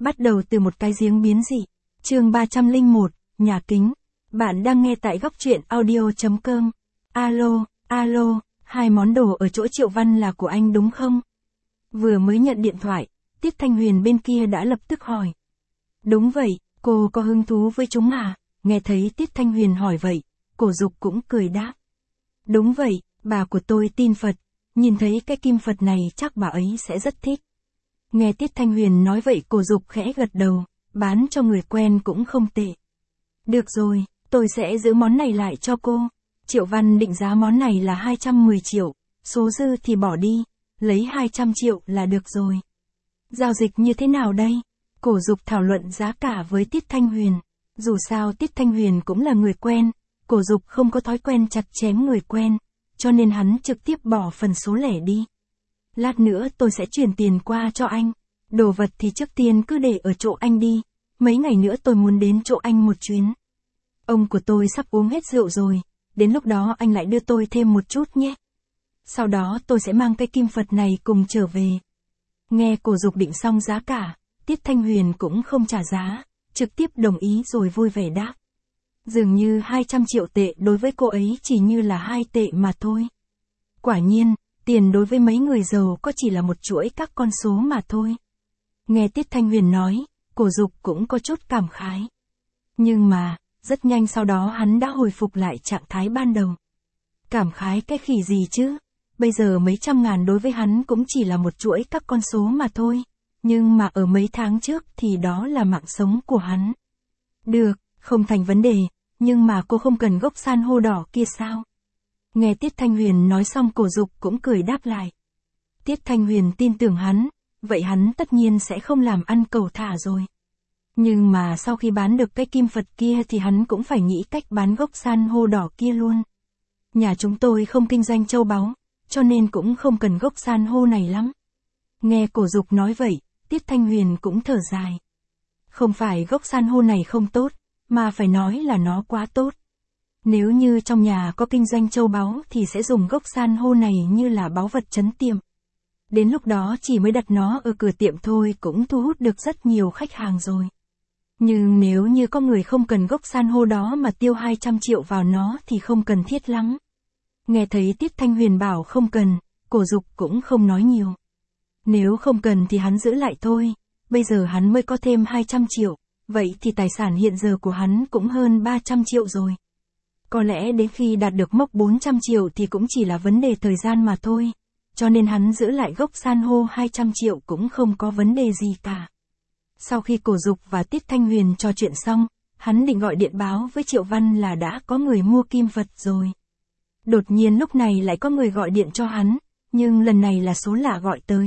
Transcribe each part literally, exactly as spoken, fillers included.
Bắt đầu từ một cái giếng biến dị. Chương ba trăm lẻ một, nhà kính. Bạn đang nghe tại góc truyện audio chấm com. Alo, alo, hai món đồ ở chỗ Triệu Văn là của anh đúng không? Vừa mới nhận điện thoại, Tiết Thanh Huyền bên kia đã lập tức hỏi. Đúng vậy, cô có hứng thú với chúng à? Nghe thấy Tiết Thanh Huyền hỏi vậy, Cổ Dục cũng cười đáp. Đúng vậy, bà của tôi tin Phật, nhìn thấy cái kim Phật này chắc bà ấy sẽ rất thích. Nghe Tiết Thanh Huyền nói vậy Cổ Dục khẽ gật đầu, bán cho người quen cũng không tệ. Được rồi, tôi sẽ giữ món này lại cho cô. Triệu Văn định giá món này là hai trăm mười triệu, số dư thì bỏ đi, lấy hai trăm triệu là được rồi. Giao dịch như thế nào đây? Cổ Dục thảo luận giá cả với Tiết Thanh Huyền. Dù sao Tiết Thanh Huyền cũng là người quen, Cổ Dục không có thói quen chặt chém người quen, cho nên hắn trực tiếp bỏ phần số lẻ đi. Lát nữa tôi sẽ chuyển tiền qua cho anh. Đồ vật thì trước tiên cứ để ở chỗ anh đi. Mấy ngày nữa tôi muốn đến chỗ anh một chuyến. Ông của tôi sắp uống hết rượu rồi. Đến lúc đó anh lại đưa tôi thêm một chút nhé. Sau đó tôi sẽ mang cái kim Phật này cùng trở về. Nghe Cổ Dục định xong giá cả, Tiết Thanh Huyền cũng không trả giá, trực tiếp đồng ý rồi vui vẻ đáp. Dường như hai trăm triệu tệ đối với cô ấy chỉ như là hai tệ mà thôi. Quả nhiên, tiền đối với mấy người giàu có chỉ là một chuỗi các con số mà thôi. Nghe Tiết Thanh Huyền nói, Cổ Dục cũng có chút cảm khái. Nhưng mà, rất nhanh sau đó hắn đã hồi phục lại trạng thái ban đầu. Cảm khái cái khỉ gì chứ? Bây giờ mấy trăm ngàn đối với hắn cũng chỉ là một chuỗi các con số mà thôi. Nhưng mà ở mấy tháng trước thì đó là mạng sống của hắn. Được, không thành vấn đề, nhưng mà cô không cần gốc san hô đỏ kia sao? Nghe Tiết Thanh Huyền nói xong Cổ Dục cũng cười đáp lại. Tiết Thanh Huyền tin tưởng hắn, vậy hắn tất nhiên sẽ không làm ăn cầu thả rồi. Nhưng mà sau khi bán được cái kim Phật kia thì hắn cũng phải nghĩ cách bán gốc san hô đỏ kia luôn. Nhà chúng tôi không kinh doanh châu báu, cho nên cũng không cần gốc san hô này lắm. Nghe Cổ Dục nói vậy, Tiết Thanh Huyền cũng thở dài. Không phải gốc san hô này không tốt, mà phải nói là nó quá tốt. Nếu như trong nhà có kinh doanh châu báu thì sẽ dùng gốc san hô này như là báu vật trấn tiệm. Đến lúc đó chỉ mới đặt nó ở cửa tiệm thôi cũng thu hút được rất nhiều khách hàng rồi. Nhưng nếu như có người không cần gốc san hô đó mà tiêu hai trăm triệu vào nó thì không cần thiết lắm. Nghe thấy Tiết Thanh Huyền bảo không cần, Cổ Dục cũng không nói nhiều. Nếu không cần thì hắn giữ lại thôi, bây giờ hắn mới có thêm hai trăm triệu, vậy thì tài sản hiện giờ của hắn cũng hơn ba trăm triệu rồi. Có lẽ đến khi đạt được mốc bốn trăm triệu thì cũng chỉ là vấn đề thời gian mà thôi, cho nên hắn giữ lại gốc san hô hai trăm triệu cũng không có vấn đề gì cả. Sau khi Cổ Dục và Tiết Thanh Huyền trò chuyện xong, hắn định gọi điện báo với Triệu Văn là đã có người mua kim Phật rồi. Đột nhiên lúc này lại có người gọi điện cho hắn, nhưng lần này là số lạ gọi tới.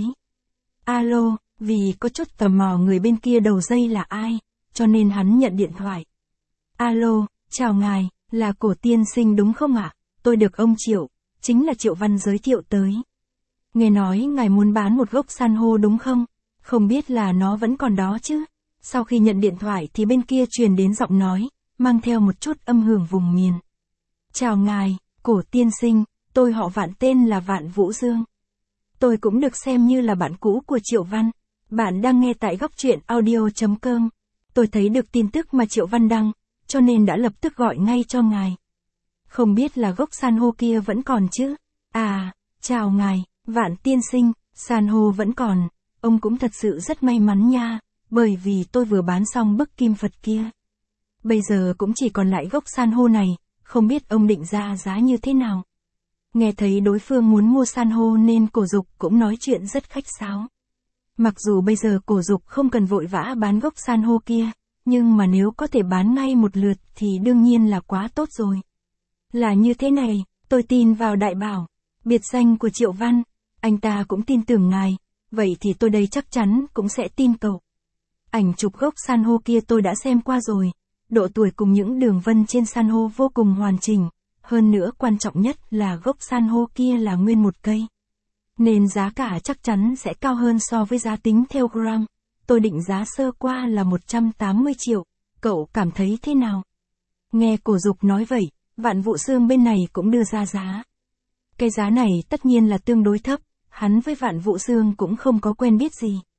Alo, vì có chút tò mò người bên kia đầu dây là ai, cho nên hắn nhận điện thoại. Alo, chào ngài, là Cổ tiên sinh đúng không ạ? Tôi được ông Triệu, chính là Triệu Văn giới thiệu tới. Nghe nói ngài muốn bán một gốc san hô đúng không? Không biết là nó vẫn còn đó chứ? Sau khi nhận điện thoại thì bên kia truyền đến giọng nói, mang theo một chút âm hưởng vùng miền. Chào ngài, Cổ tiên sinh, tôi họ Vạn tên là Vạn Vũ Dương. Tôi cũng được xem như là bạn cũ của Triệu Văn. Bạn đang nghe tại góc truyện audio chấm com. Tôi thấy được tin tức mà Triệu Văn đăng, cho nên đã lập tức gọi ngay cho ngài. Không biết là gốc san hô kia vẫn còn chứ? À, chào ngài, Vạn tiên sinh, san hô vẫn còn. Ông cũng thật sự rất may mắn nha, bởi vì tôi vừa bán xong bức kim Phật kia. Bây giờ cũng chỉ còn lại gốc san hô này, không biết ông định ra giá như thế nào. Nghe thấy đối phương muốn mua san hô nên Cổ Dục cũng nói chuyện rất khách sáo. Mặc dù bây giờ Cổ Dục không cần vội vã bán gốc san hô kia, nhưng mà nếu có thể bán ngay một lượt thì đương nhiên là quá tốt rồi. Là như thế này, tôi tin vào đại bảo, biệt danh của Triệu Văn, anh ta cũng tin tưởng ngài, vậy thì tôi đây chắc chắn cũng sẽ tin cậu. Ảnh chụp gốc san hô kia tôi đã xem qua rồi, độ tuổi cùng những đường vân trên san hô vô cùng hoàn chỉnh, hơn nữa quan trọng nhất là gốc san hô kia là nguyên một cây. Nên giá cả chắc chắn sẽ cao hơn so với giá tính theo gram, tôi định giá sơ qua là một trăm tám mươi triệu, cậu cảm thấy thế nào? Nghe Cổ Dục nói vậy, Vạn Vũ Dương bên này cũng đưa ra giá. Cái giá này tất nhiên là tương đối thấp, hắn với Vạn Vũ Dương cũng không có quen biết gì.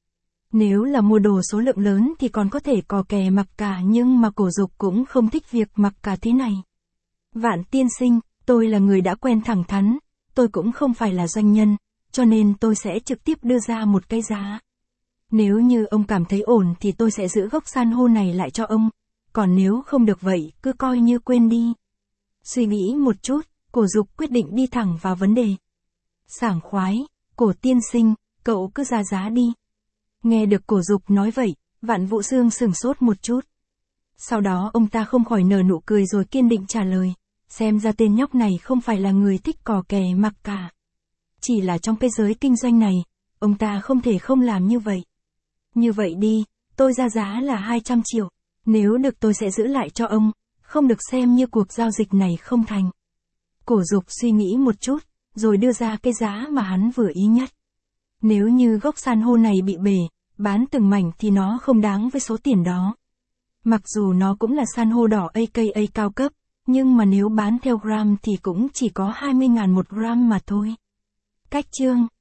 Nếu là mua đồ số lượng lớn thì còn có thể cò kè mặc cả, nhưng mà Cổ Dục cũng không thích việc mặc cả thế này. Vạn tiên sinh, tôi là người đã quen thẳng thắn, tôi cũng không phải là doanh nhân, cho nên tôi sẽ trực tiếp đưa ra một cái giá. Nếu như ông cảm thấy ổn thì tôi sẽ giữ gốc san hô này lại cho ông, còn nếu không được vậy, cứ coi như quên đi. Suy nghĩ một chút, Cổ Dục quyết định đi thẳng vào vấn đề. Sảng khoái, Cổ tiên sinh, cậu cứ ra giá đi. Nghe được Cổ Dục nói vậy, Vạn Vũ Dương sửng sốt một chút. Sau đó ông ta không khỏi nở nụ cười rồi kiên định trả lời. Xem ra tên nhóc này không phải là người thích cò kè mặc cả. Chỉ là trong cái giới kinh doanh này, ông ta không thể không làm như vậy. Như vậy đi, tôi ra giá là hai trăm triệu. Nếu được tôi sẽ giữ lại cho ông, không được xem như cuộc giao dịch này không thành. Cổ Dục suy nghĩ một chút, rồi đưa ra cái giá mà hắn vừa ý nhất. Nếu như gốc san hô này bị bể, bán từng mảnh thì nó không đáng với số tiền đó. Mặc dù nó cũng là san hô đỏ a ca a cao cấp, nhưng mà nếu bán theo gram thì cũng chỉ có hai mươi ngàn một gram mà thôi. Cách chương